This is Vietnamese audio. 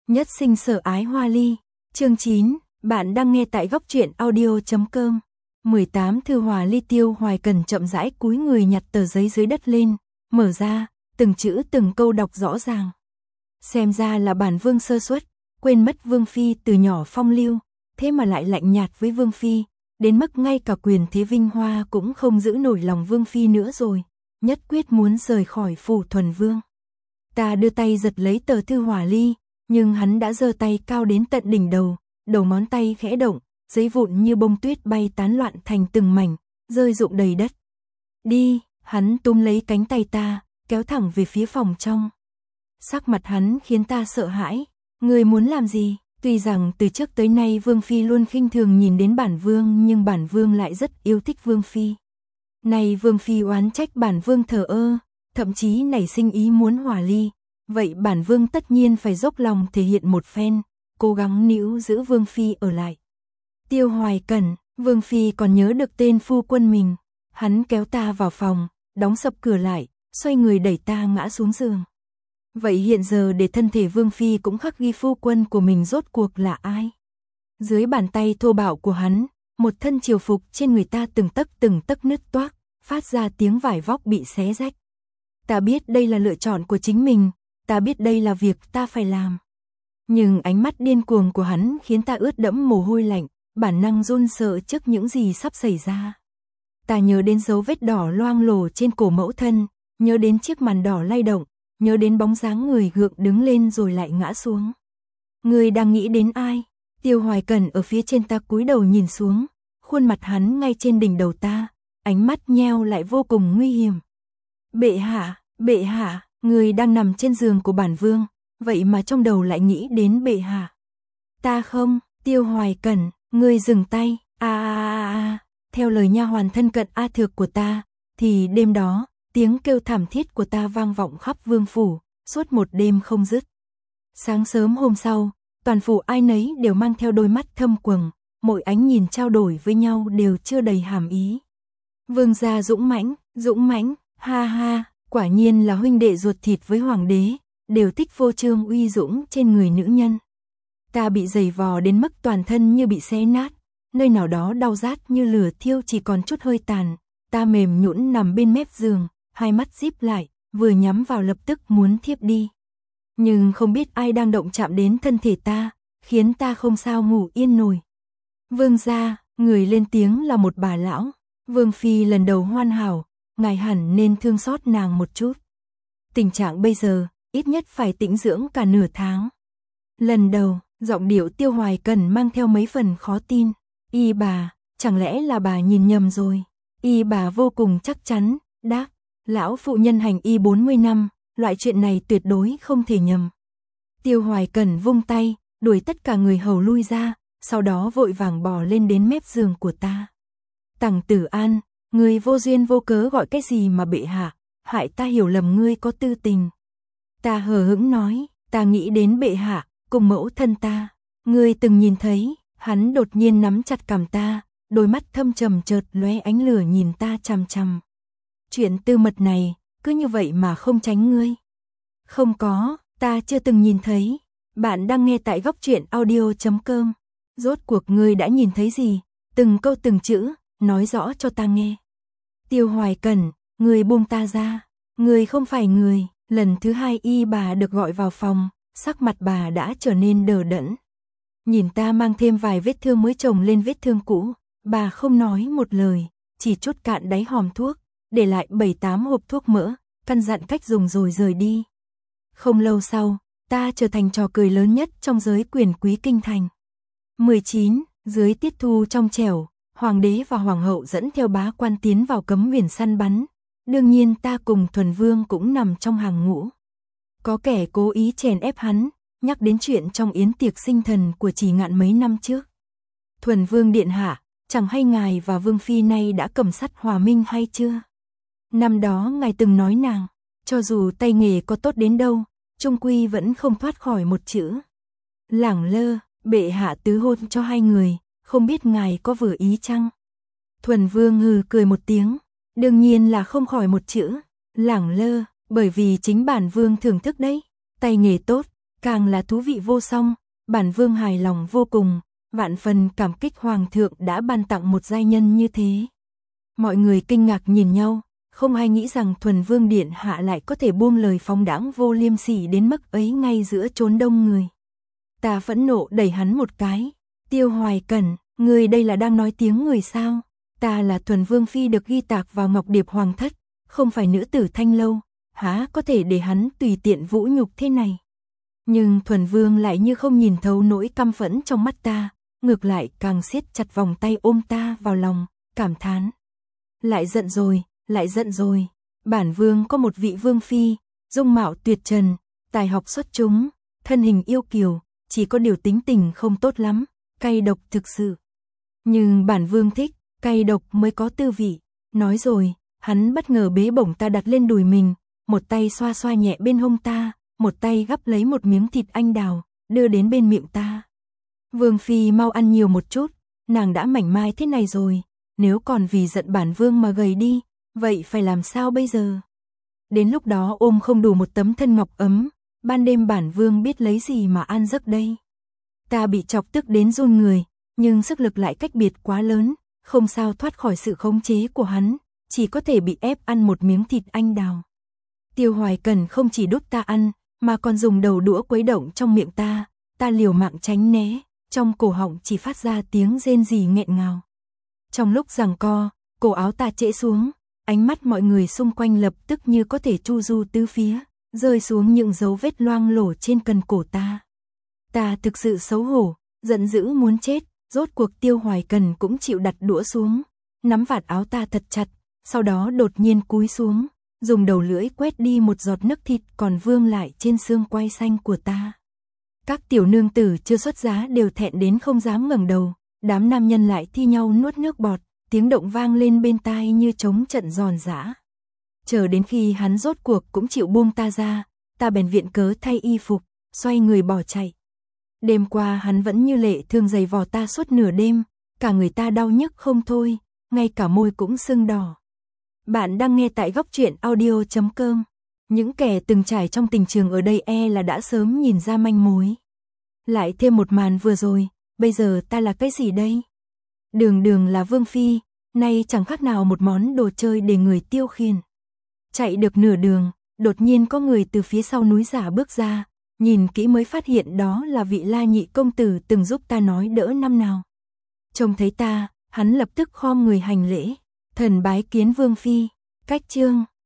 Nhất sinh sở ái hoa ly. Chương 9, bạn đang nghe tại góc truyện audio.com. 18 Thư Hòa Ly. Tiêu Hoài Cần chậm rãi cúi người nhặt tờ giấy dưới đất lên, mở ra, từng chữ từng câu đọc rõ ràng. Xem ra là bản vương sơ suất, quên mất vương phi từ nhỏ phong lưu, thế mà lại lạnh nhạt với vương phi, đến mức ngay cả quyền thế vinh hoa cũng không giữ nổi lòng vương phi nữa rồi, nhất quyết muốn rời khỏi phủ thuần vương. Ta đưa tay giật lấy tờ Thư Hòa Ly, nhưng hắn đã giơ tay cao đến tận đỉnh đầu, đầu ngón tay khẽ động, giấy vụn như bông tuyết bay tán loạn thành từng mảnh, rơi rụng đầy đất. Đi, hắn túm lấy cánh tay ta, kéo thẳng về phía phòng trong. Sắc mặt hắn khiến ta sợ hãi. Người muốn làm gì? Tuy rằng từ trước tới nay vương phi luôn khinh thường nhìn đến bản vương, nhưng bản vương lại rất yêu thích vương phi. Này vương phi oán trách bản vương thờ ơ, thậm chí nảy sinh ý muốn hòa ly. Vậy bản vương tất nhiên phải dốc lòng thể hiện một phen, cố gắng níu giữ vương phi ở lại. Tiêu Hoài Cẩn, vương phi còn nhớ được tên phu quân mình. Hắn kéo ta vào phòng, đóng sập cửa lại, xoay người đẩy ta ngã xuống giường. Vậy hiện giờ để thân thể vương phi cũng khắc ghi phu quân của mình rốt cuộc là ai? Dưới bàn tay thô bạo của hắn, một thân triều phục trên người ta từng tấc nứt toác, phát ra tiếng vải vóc bị xé rách. Ta biết đây là lựa chọn của chính mình, ta biết đây là việc ta phải làm. Nhưng ánh mắt điên cuồng của hắn khiến ta ướt đẫm mồ hôi lạnh, bản năng run sợ trước những gì sắp xảy ra. Ta nhớ đến dấu vết đỏ loang lổ trên cổ mẫu thân, nhớ đến chiếc màn đỏ lay động, nhớ đến bóng dáng người gượng đứng lên rồi lại ngã xuống. Người đang nghĩ đến ai? Tiêu Hoài Cẩn ở phía trên ta cúi đầu nhìn xuống, khuôn mặt hắn ngay trên đỉnh đầu ta, ánh mắt nheo lại vô cùng nguy hiểm. Bệ hạ, người đang nằm trên giường của bản vương, vậy mà trong đầu lại nghĩ đến bệ hạ. Ta không, Tiêu Hoài Cẩn, người dừng tay. Theo lời nha hoàn thân cận A Thược của ta, thì đêm đó, tiếng kêu thảm thiết của ta vang vọng khắp vương phủ, suốt một đêm không dứt. Sáng sớm hôm sau, toàn phủ ai nấy đều mang theo đôi mắt thâm quầng, mỗi ánh nhìn trao đổi với nhau đều chưa đầy hàm ý. Vương gia dũng mãnh, ha ha, quả nhiên là huynh đệ ruột thịt với hoàng đế, đều thích vô trương uy dũng trên người nữ nhân. Ta bị giày vò đến mức toàn thân như bị xé nát, nơi nào đó đau rát như lửa thiêu chỉ còn chút hơi tàn. Ta mềm nhũn nằm bên mép giường, hai mắt díp lại, vừa nhắm vào lập tức muốn thiếp đi. Nhưng không biết ai đang động chạm đến thân thể ta, khiến ta không sao ngủ yên nổi. Vương gia, người lên tiếng là một bà lão. Vương phi lần đầu hoàn hảo, ngài hẳn nên thương xót nàng một chút. Tình trạng bây giờ, ít nhất phải tĩnh dưỡng cả nửa tháng. Lần đầu, giọng điệu Tiêu Hoài Cần mang theo mấy phần khó tin. Y bà, chẳng lẽ là bà nhìn nhầm rồi? Y bà vô cùng chắc chắn, đáp, lão phụ nhân hành y 40 năm, loại chuyện này tuyệt đối không thể nhầm. Tiêu Hoài Cẩn vung tay, đuổi tất cả người hầu lui ra, sau đó vội vàng bò lên đến mép giường của ta. Tằng Tử An, người vô duyên vô cớ gọi cái gì mà bệ hạ, hại ta hiểu lầm ngươi có tư tình. Ta hờ hững nói, ta nghĩ đến bệ hạ, cùng mẫu thân ta. Ngươi từng nhìn thấy, hắn đột nhiên nắm chặt cằm ta, đôi mắt thâm trầm chợt lóe ánh lửa nhìn ta chằm chằm. Chuyện tư mật này, cứ như vậy mà không tránh ngươi. Không có, ta chưa từng nhìn thấy. Bạn đang nghe tại góc truyện audio.com. Rốt cuộc ngươi đã nhìn thấy gì? Từng câu từng chữ, nói rõ cho ta nghe. Tiêu Hoài Cẩn, ngươi buông ta ra. Ngươi không phải người. Lần thứ hai y bà được gọi vào phòng, sắc mặt bà đã trở nên đờ đẫn. Nhìn ta mang thêm vài vết thương mới chồng lên vết thương cũ, bà không nói một lời, chỉ trút cạn đáy hòm thuốc, để lại 7-8 hộp thuốc mỡ, căn dặn cách dùng rồi rời đi. Không lâu sau, ta trở thành trò cười lớn nhất trong giới quyền quý kinh thành. 19. Dưới tiết thu trong trẻo, hoàng đế và hoàng hậu dẫn theo bá quan tiến vào cấm huyền săn bắn. Đương nhiên ta cùng Thuần Vương cũng nằm trong hàng ngũ. Có kẻ cố ý chèn ép hắn, nhắc đến chuyện trong yến tiệc sinh thần của Chỉ Ngạn mấy năm trước. Thuần Vương điện hạ, chẳng hay ngài và Vương phi nay đã cầm sắt hòa minh hay chưa? Năm đó ngài từng nói nàng, cho dù tay nghề có tốt đến đâu, chung quy vẫn không thoát khỏi một chữ. Lẳng lơ, bệ hạ tứ hôn cho hai người, không biết ngài có vừa ý chăng? Thuần Vương hừ cười một tiếng, đương nhiên là không khỏi một chữ, lẳng lơ, bởi vì chính bản vương thưởng thức đấy, tay nghề tốt, càng là thú vị vô song, bản vương hài lòng vô cùng, vạn phần cảm kích hoàng thượng đã ban tặng một giai nhân như thế. Mọi người kinh ngạc nhìn nhau, không ai nghĩ rằng Thuần Vương điện hạ lại có thể buông lời phóng đãng vô liêm sỉ đến mức ấy ngay giữa chốn đông người. Ta phẫn nộ đẩy hắn một cái, Tiêu Hoài Cẩn, ngươi đây là đang nói tiếng người sao? Ta là Thuần Vương phi được ghi tạc vào Ngọc Điệp Hoàng thất, không phải nữ tử Thanh Lâu, há có thể để hắn tùy tiện vũ nhục thế này. Nhưng Thuần Vương lại như không nhìn thấu nỗi căm phẫn trong mắt ta, ngược lại càng siết chặt vòng tay ôm ta vào lòng, cảm thán. Lại giận rồi, bản vương có một vị vương phi, dung mạo tuyệt trần, tài học xuất chúng, thân hình yêu kiều, chỉ có điều tính tình không tốt lắm, cay độc thực sự. Nhưng bản vương thích, cay độc mới có tư vị. Nói rồi, hắn bất ngờ bế bổng ta đặt lên đùi mình, một tay xoa xoa nhẹ bên hông ta, một tay gắp lấy một miếng thịt anh đào, đưa đến bên miệng ta. Vương phi mau ăn nhiều một chút, nàng đã mảnh mai thế này rồi, nếu còn vì giận bản vương mà gầy đi, vậy phải làm sao bây giờ? Đến lúc đó ôm không đủ một tấm thân ngọc ấm, ban đêm bản vương biết lấy gì mà an giấc đây. Ta bị chọc tức đến run người, nhưng sức lực lại cách biệt quá lớn, không sao thoát khỏi sự khống chế của hắn, chỉ có thể bị ép ăn một miếng thịt anh đào. Tiêu Hoài Cẩn không chỉ đút ta ăn, mà còn dùng đầu đũa quấy động trong miệng ta liều mạng tránh né, trong cổ họng chỉ phát ra tiếng rên rỉ nghẹn ngào. Trong lúc giằng co, cổ áo ta trễ xuống, ánh mắt mọi người xung quanh lập tức như có thể chu du tứ phía, rơi xuống những dấu vết loang lổ trên cần cổ ta. Ta thực sự xấu hổ, giận dữ muốn chết, rốt cuộc Tiêu Hoài Cẩn cũng chịu đặt đũa xuống, nắm vạt áo ta thật chặt, sau đó đột nhiên cúi xuống, dùng đầu lưỡi quét đi một giọt nước thịt còn vương lại trên xương quai xanh của ta. Các tiểu nương tử chưa xuất giá đều thẹn đến không dám ngẩng đầu, đám nam nhân lại thi nhau nuốt nước bọt, tiếng động vang lên bên tai như trống trận giòn giã. Chờ đến khi hắn rốt cuộc cũng chịu buông ta ra, ta bèn viện cớ thay y phục, xoay người bỏ chạy. Đêm qua hắn vẫn như lệ thường giày vò ta suốt nửa đêm, cả người ta đau nhức không thôi, ngay cả môi cũng sưng đỏ. Bạn đang nghe tại Góc Truyện Audio.com. Những kẻ từng trải trong tình trường ở đây là đã sớm nhìn ra manh mối. Lại thêm một màn vừa rồi, bây giờ ta là cái gì đây? Đường là vương phi, nay chẳng khác nào một món đồ chơi để người tiêu khiển. Chạy được nửa đường, đột nhiên có người từ phía sau núi giả bước ra, nhìn kỹ mới phát hiện đó là vị La nhị công tử từng giúp ta nói đỡ năm nào. Trông thấy ta, hắn lập tức khom người hành lễ, thần bái kiến vương phi. Cách chương